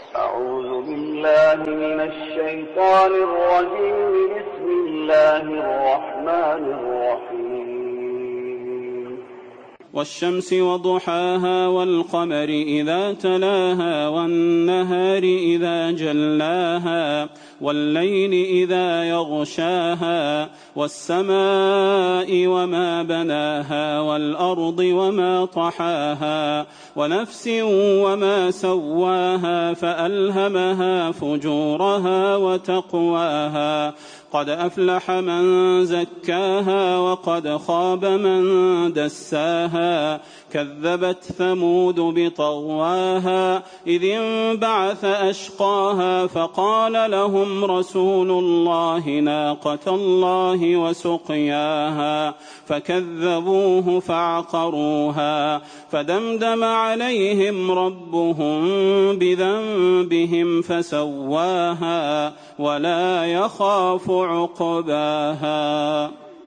أعوذ بالله من الشيطان الرجيم. بسم الله الرحمن الرحيم. والشمس وضحاها والقمر إذا تلاها والنهار إذا جلاها والليل إذا يغشاها والسماء وما بناها والأرض وما طحاها ونفس وما سواها فألهمها فجورها وتقواها قد أفلح من زكاها وقد خاب من دساها كذبت ثمود بطغواها إذ انبعث أشقاها فقال لهم رسول الله ناقة الله وسقياها فكذبوه فعقروها فدمدم عليهم ربهم بذنبهم فسواها ولا يخاف عقباها.